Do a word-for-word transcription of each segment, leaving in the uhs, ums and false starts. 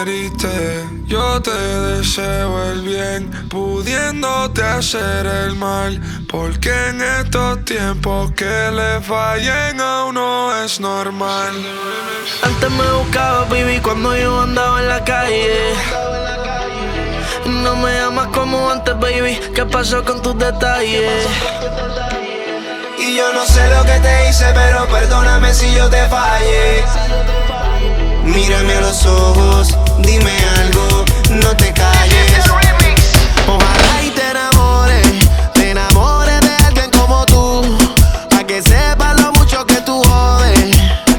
heriste. Yo te deseo el bien, pudiéndote hacer el mal. Porque en estos tiempos que le fallen a uno es normal. Antes me buscaba, baby, cuando yo andaba en la calle. No me amas como antes, baby. ¿Qué pasó con tus detalles? Y yo no sé lo que te hice, pero perdóname si yo te fallé. Mírame a los ojos, dime algo, no te calles. Ojalá y te enamores, te enamores de alguien como tú, pa' que sepas lo mucho que tú jodes.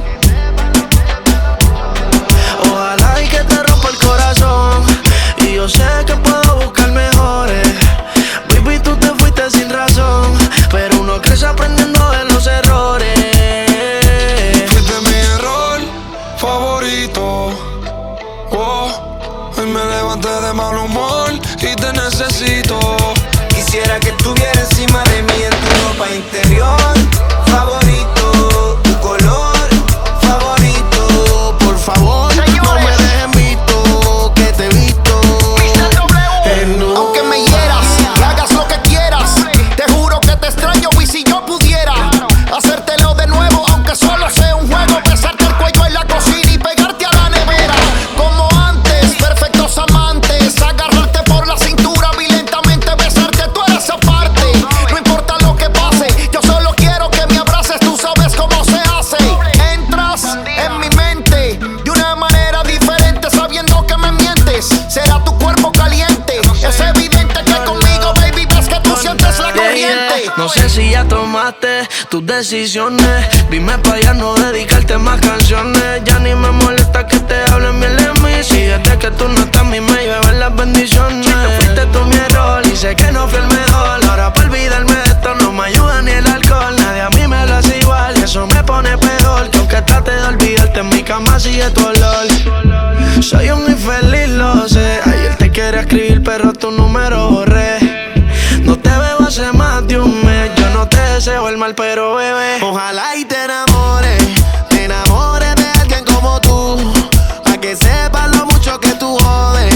Ojalá y que te rompa el corazón, y yo sé que puedo buscar mejores. Baby, tú te fuiste sin razón, pero uno crece aprendiendo de los errores. Fuiste mi error favorito. Oh, hoy me levanté de mal humor y te necesito. Quisiera que estuviera encima de mí en tu ropa interior favorito, tu color favorito. Por favor, no me dejes visto, que te he visto. Aunque me hieras, que hagas lo que quieras, te juro que te extraño y si yo pudiera hacértelo de nuevo, aunque solo sea un juego, besarte el cuello en la cocina y pegarte a la nevera. Como antes, perfectos amantes, agarrarte por la cintura violentamente, besarte, tú eres aparte. No importa lo que pase, yo solo quiero que me abraces, tú sabes cómo se hace. Entras en mi mente de una manera diferente, sabiendo que me mientes. Será tu cuerpo caliente, es evidente que conmigo, baby, ves que tú sientes la corriente. No sé si ya tomaste tus decisiones. Dime pa' ya no dedicarte más canciones. Ya ni me molesta que te hablen bien de mí. Si desde que tú no estás, a mí me llevan las bendiciones. Fuiste tú mi error y sé que no fui el mejor. Ahora pa' olvidarme de esto no me ayuda ni el alcohol. Nadie a mí me lo hace igual y eso me pone peor. Que aunque trate de olvidarte, en mi cama sigue tu olor. Soy un infeliz, lo sé. Ayer te quería escribir, pero tu número borré. No te veo hace más de un mes. Yo no te deseo el mal, pero bebé, Ojalá y te enamores, te enamores de alguien como tú, pa' que sepas lo mucho que tú jodes.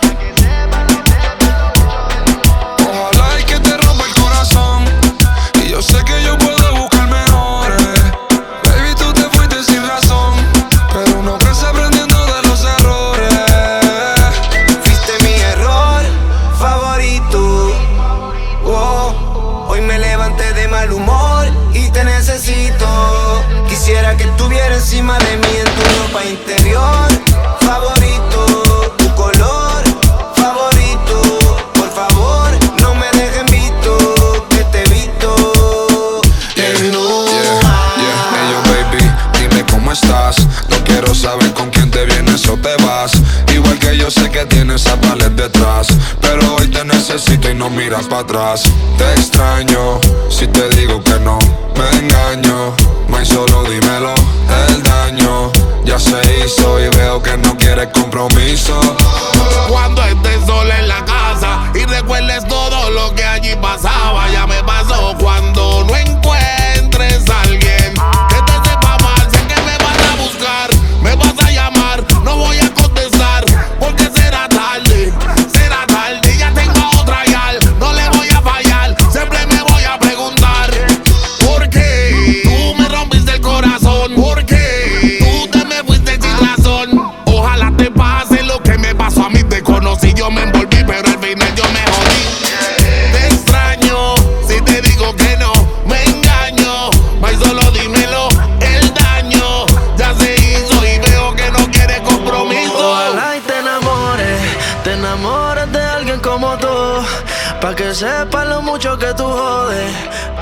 Ojalá y que te rompa el corazón, y yo sé que yo puedo buscar mejores. Baby, tú te fuiste sin razón, pero uno crece aprendiendo de los errores. Fuiste mi error favorito. Oh, hoy me levanté de mal humor y te necesito. Quisiera que estuviera encima de mí en tu ropa interior favorito, tu color favorito. Por favor, no me dejen visto, que te he visto. Yeah, yeah, yeah. Hey, yo, baby, dime cómo estás. No quiero saber con quién te vienes o te vas. Igual que yo sé que tienes a palet detrás, pero hoy te necesito y no miras para atrás. Te extraño, si te digo que no, me engaño. May, solo dímelo, el daño ya se hizo y veo que no quieres compromiso. Cuando estés sola en la casa y recuerdes todo lo que allí pasaba. Ya me pasó cuando no encuentres a alguien que te sepa mal. Sé que me vas a buscar, me vas a llamar, no voy a contestar porque será tarde, será tarde. Ya tengo otra yal, no le voy a fallar. Siempre me voy a preguntar ¿por qué tú me rompiste el corazón? ¿Por qué tú te me fuiste sin razón? Ojalá te pase lo que me pasó a mí. Te conocí, yo me envolví, pero al final yo me jodí. Te extraño, si te digo que no, me engaño. May, solo dímelo, el daño ya se hizo y veo que no quieres compromiso. ojalá y te enamores, te enamores de alguien como tú, pa' que sepas lo mucho que tú jodes.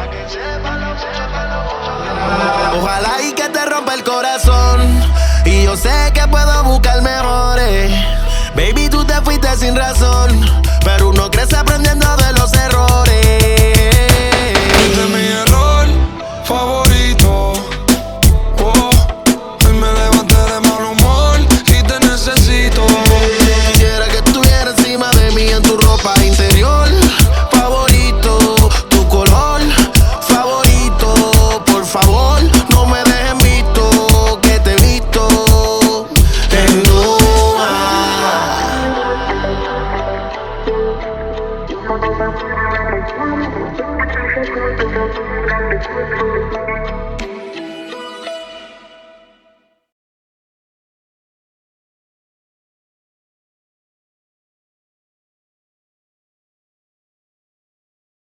Ojalá y que te rompa el corazón, y yo sé que puedo buscar mejores. Baby, tú te fuiste sin razón, pero uno crece aprendiendo de los errores. Fuiste mi error favorito. Oh, hoy me levanté de mal humor y te necesito. Quisiera que estuviera encima de mí en tu ropa interior favorito, tu color favorito. Por favor, no me dejes visto, que te he visto. Desnuda. Thank you.